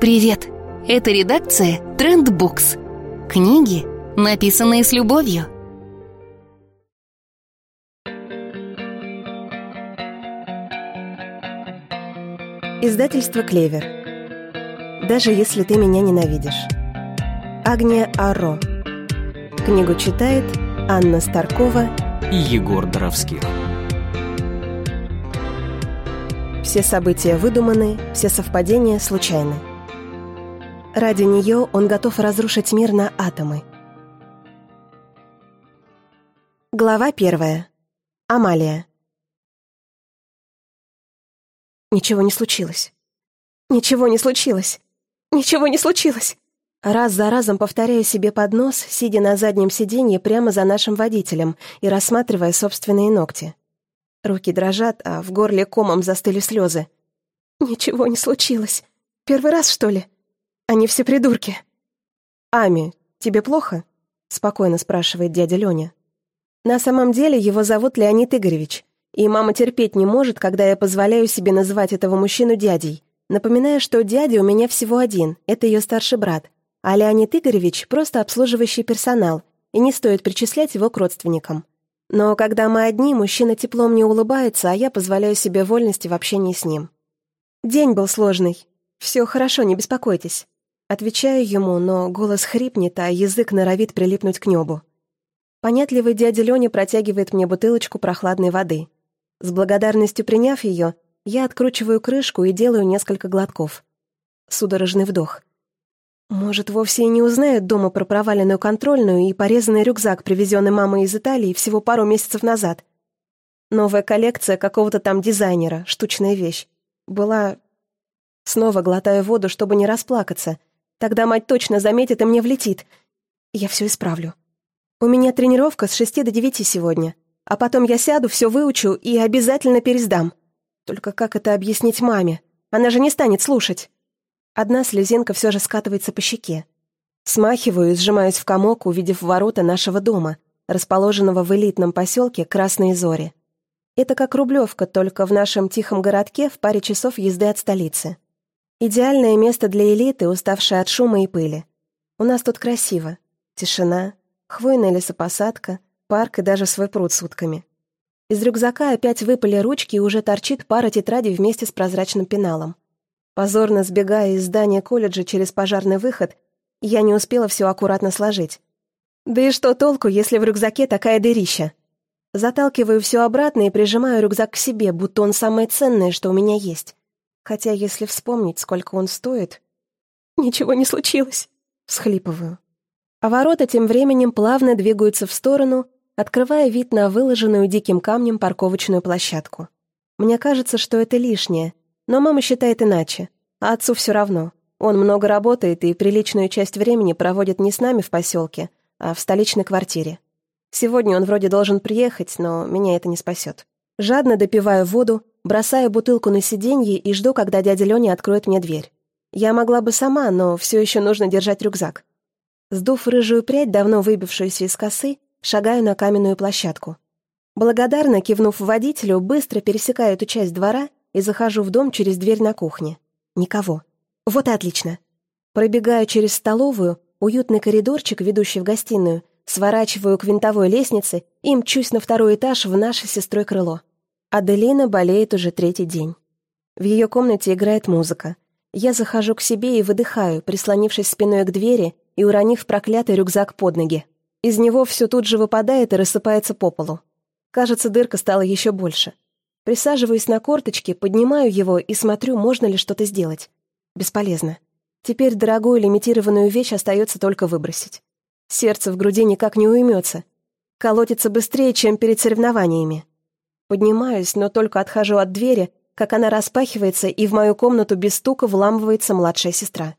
Привет! Это редакция Трендбукс. Книги, написанные с любовью. Издательство «Клевер». Даже если ты меня ненавидишь. Агния Аро. Книгу читает Анна Старкова и Егор Доровских. Все события выдуманы, все совпадения случайны. Ради нее он готов разрушить мир на атомы. Глава 1. Амалия. Ничего не случилось. Ничего не случилось. Ничего не случилось. Раз за разом повторяю себе под нос, сидя на заднем сиденье прямо за нашим водителем и рассматривая собственные ногти. Руки дрожат, а в горле комом застыли слезы. Ничего не случилось. Первый раз, что ли? Они все придурки. «Ами, тебе плохо?» — спокойно спрашивает дядя Леня. На самом деле его зовут Леонид Игоревич, и мама терпеть не может, когда я позволяю себе называть этого мужчину дядей, напоминая, что дядя у меня всего один, это ее старший брат, а Леонид Игоревич — просто обслуживающий персонал, и не стоит причислять его к родственникам. Но когда мы одни, мужчина тепло мне улыбается, а я позволяю себе вольности в общении с ним. День был сложный. Все хорошо, не беспокойтесь. Отвечаю ему, но голос хрипнет, а язык норовит прилипнуть к небу. Понятливый дядя Леня протягивает мне бутылочку прохладной воды. С благодарностью приняв ее, я откручиваю крышку и делаю несколько глотков. Судорожный вдох. Может, вовсе и не узнают дома про проваленную контрольную и порезанный рюкзак, привезенный мамой из Италии всего пару месяцев назад. Новая коллекция какого-то там дизайнера, штучная вещь. Была... Снова глотаю воду, чтобы не расплакаться. Тогда мать точно заметит и мне влетит. Я все исправлю. У меня тренировка с 6 до 9 сегодня. А потом я сяду, все выучу и обязательно пересдам. Только как это объяснить маме? Она же не станет слушать. Одна слезинка все же скатывается по щеке. Смахиваю и сжимаюсь в комок, увидев ворота нашего дома, расположенного в элитном поселке Красные Зори. Это как Рублевка, только в нашем тихом городке в паре часов езды от столицы. Идеальное место для элиты, уставшей от шума и пыли. У нас тут красиво. Тишина, хвойная лесопосадка, парк и даже свой пруд с утками. Из рюкзака опять выпали ручки и уже торчит пара тетрадей вместе с прозрачным пеналом. Позорно сбегая из здания колледжа через пожарный выход, я не успела все аккуратно сложить. Да и что толку, если в рюкзаке такая дырища? Заталкиваю все обратно и прижимаю рюкзак к себе, будто он самое ценное, что у меня есть. Хотя, если вспомнить, сколько он стоит... Ничего не случилось. Всхлипываю. А ворота тем временем плавно двигаются в сторону, открывая вид на выложенную диким камнем парковочную площадку. Мне кажется, что это лишнее, но мама считает иначе, а отцу все равно. Он много работает и приличную часть времени проводит не с нами в поселке, а в столичной квартире. Сегодня он вроде должен приехать, но меня это не спасет. Жадно допиваю воду, бросаю бутылку на сиденье и жду, когда дядя Леня откроет мне дверь. Я могла бы сама, но все еще нужно держать рюкзак. Сдув рыжую прядь, давно выбившуюся из косы, шагаю на каменную площадку. Благодарно кивнув водителю, быстро пересекаю эту часть двора и захожу в дом через дверь на кухне. Никого. Вот и отлично. Пробегаю через столовую, уютный коридорчик, ведущий в гостиную, сворачиваю к винтовой лестнице и мчусь на второй этаж в наше с сестрой крыло. Аделина болеет уже 3-й день. В ее комнате играет музыка. Я захожу к себе и выдыхаю, прислонившись спиной к двери и уронив проклятый рюкзак под ноги. Из него все тут же выпадает и рассыпается по полу. Кажется, дырка стала еще больше. Присаживаюсь на корточки, поднимаю его и смотрю, можно ли что-то сделать. Бесполезно. Теперь дорогую лимитированную вещь остается только выбросить. Сердце в груди никак не уймется. Колотится быстрее, чем перед соревнованиями. Поднимаюсь, но только отхожу от двери, как она распахивается, и в мою комнату без стука вламывается младшая сестра.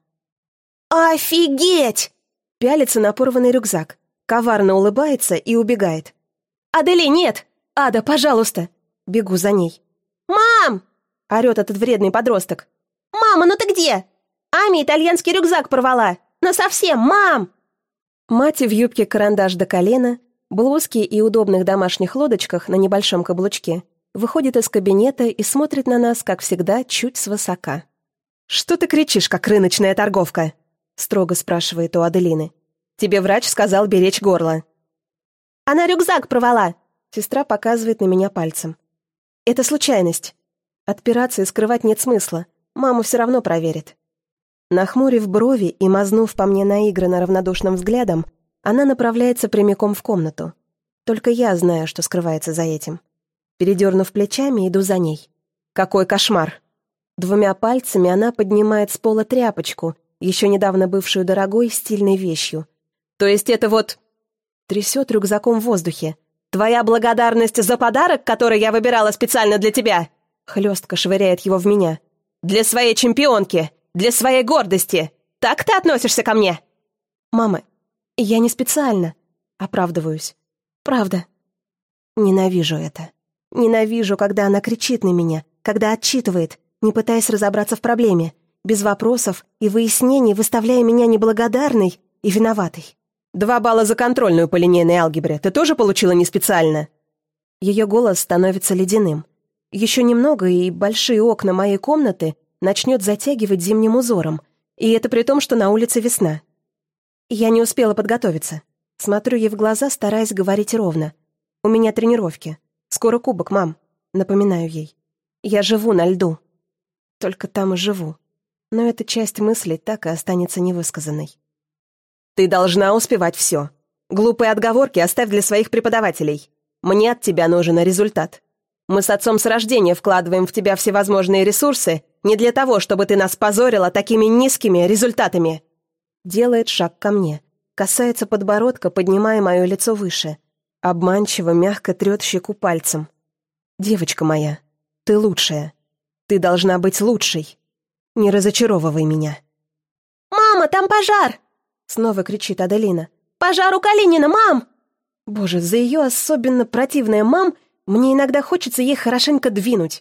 «Офигеть!» Пялится на порванный рюкзак, коварно улыбается и убегает. «Адели, нет! Ада, пожалуйста!» Бегу за ней. «Мам!» — орёт этот вредный подросток. «Мама, ну ты где? Ами итальянский рюкзак порвала! Насовсем, мам!» Мать в юбке карандаш до колена, блузке и удобных домашних лодочках на небольшом каблучке выходит из кабинета и смотрит на нас, как всегда, чуть свысока. «Что ты кричишь, как рыночная торговка?» — строго спрашивает у Аделины. «Тебе врач сказал беречь горло». «Она рюкзак порвала!» — сестра показывает на меня пальцем. «Это случайность. Отпираться и скрывать нет смысла. Мама все равно проверит». Нахмурив брови и мазнув по мне наигранно равнодушным взглядом, она направляется прямиком в комнату. Только я знаю, что скрывается за этим. Передернув плечами, иду за ней. Какой кошмар! 2 пальцами она поднимает с пола тряпочку, еще недавно бывшую дорогой стильной вещью. То есть это вот... Трясет рюкзаком в воздухе. «Твоя благодарность за подарок, который я выбирала специально для тебя!» Хлестко швыряет его в меня. «Для своей чемпионки! Для своей гордости! Так ты относишься ко мне?» «Мама, я не специально!» Оправдываюсь. «Правда. Ненавижу это. Ненавижу, когда она кричит на меня, когда отчитывает, не пытаясь разобраться в проблеме, без вопросов и выяснений, выставляя меня неблагодарной и виноватой. 2 балла за контрольную по линейной алгебре ты тоже получила не специально?» Ее голос становится ледяным. Еще немного, и большие окна моей комнаты начнет затягивать зимним узором, и это при том, что на улице весна. Я не успела подготовиться. Смотрю ей в глаза, стараясь говорить ровно. «У меня тренировки. Скоро кубок, мам», — напоминаю ей. «Я живу на льду». Только там и живу. Но эта часть мысли так и останется невысказанной. «Ты должна успевать все. Глупые отговорки оставь для своих преподавателей. Мне от тебя нужен результат. Мы с отцом с рождения вкладываем в тебя всевозможные ресурсы не для того, чтобы ты нас позорила такими низкими результатами». Делает шаг ко мне. Касается подбородка, поднимая мое лицо выше. Обманчиво, мягко трет щеку пальцем. «Девочка моя, ты лучшая. Ты должна быть лучшей. Не разочаровывай меня». «Мама, там пожар!» Снова кричит Аделина. «Пожар у Калинина, мам!» Боже, за ее особенно противное «мам» мне иногда хочется ей хорошенько двинуть.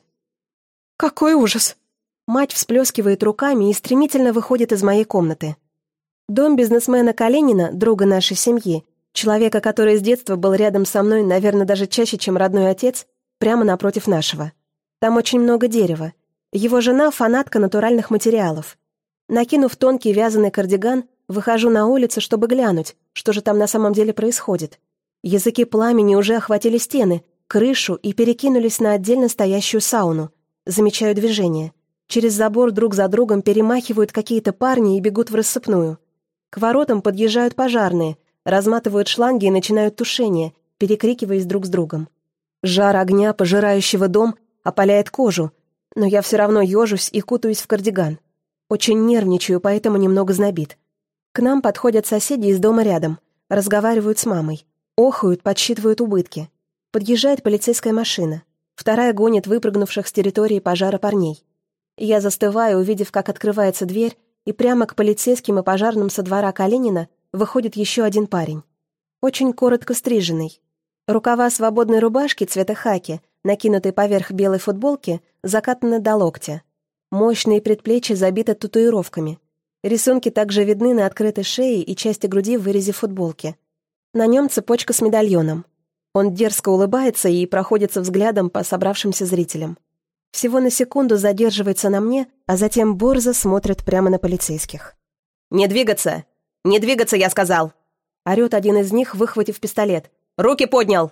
«Какой ужас!» Мать всплескивает руками и стремительно выходит из моей комнаты. Дом бизнесмена Калинина, друга нашей семьи, человека, который с детства был рядом со мной, наверное, даже чаще, чем родной отец, прямо напротив нашего. Там очень много дерева. Его жена — фанатка натуральных материалов. Накинув тонкий вязаный кардиган, выхожу на улицу, чтобы глянуть, что же там на самом деле происходит. Языки пламени уже охватили стены, крышу и перекинулись на отдельно стоящую сауну. Замечаю движение. Через забор друг за другом перемахивают какие-то парни и бегут в рассыпную. К воротам подъезжают пожарные, разматывают шланги и начинают тушение, перекрикиваясь друг с другом. Жар огня, пожирающего дом, опаляет кожу, но я все равно ежусь и кутаюсь в кардиган. Очень нервничаю, поэтому немного знобит. К нам подходят соседи из дома рядом, разговаривают с мамой, охают, подсчитывают убытки. Подъезжает полицейская машина. 2-я гонит выпрыгнувших с территории пожара парней. Я застываю, увидев, как открывается дверь, и прямо к полицейским и пожарным со двора Калинина выходит еще один парень. Очень коротко стриженный. Рукава свободной рубашки цвета хаки, накинутой поверх белой футболки, закатаны до локтя. Мощные предплечья забиты татуировками. Рисунки также видны на открытой шее и части груди в вырезе футболки. На нем цепочка с медальоном. Он дерзко улыбается и проходится взглядом по собравшимся зрителям. Всего на секунду задерживается на мне, а затем борзо смотрит прямо на полицейских. «Не двигаться! Не двигаться, я сказал!» Орет один из них, выхватив пистолет. «Руки поднял!»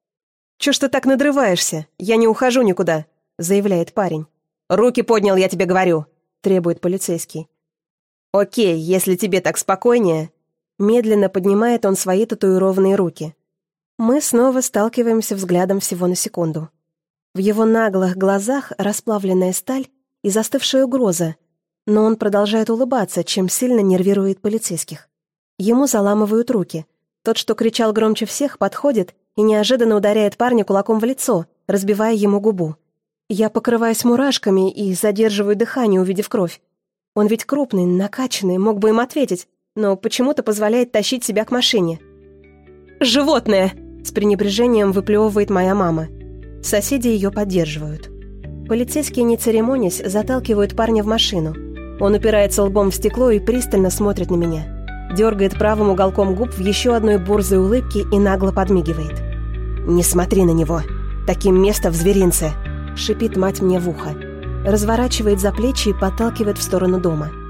«Чё ж ты так надрываешься? Я не ухожу никуда!» Заявляет парень. «Руки поднял, я тебе говорю!» Требует полицейский. «Окей, если тебе так спокойнее...» Медленно поднимает он свои татуированные руки. Мы снова сталкиваемся взглядом всего на секунду. В его наглых глазах расплавленная сталь и застывшая угроза, но он продолжает улыбаться, чем сильно нервирует полицейских. Ему заламывают руки. Тот, что кричал громче всех, подходит и неожиданно ударяет парня кулаком в лицо, разбивая ему губу. Я покрываюсь мурашками и задерживаю дыхание, увидев кровь. Он ведь крупный, накачанный, мог бы им ответить, но почему-то позволяет тащить себя к машине. «Животное!» — с пренебрежением выплевывает моя мама. Соседи ее поддерживают. Полицейские, не церемонясь, заталкивают парня в машину. Он упирается лбом в стекло и пристально смотрит на меня. Дергает правым уголком губ в еще одной борзой улыбке и нагло подмигивает. «Не смотри на него! Таким место в зверинце!» — шипит мать мне в ухо. разворачивает за плечи и подталкивает в сторону дома.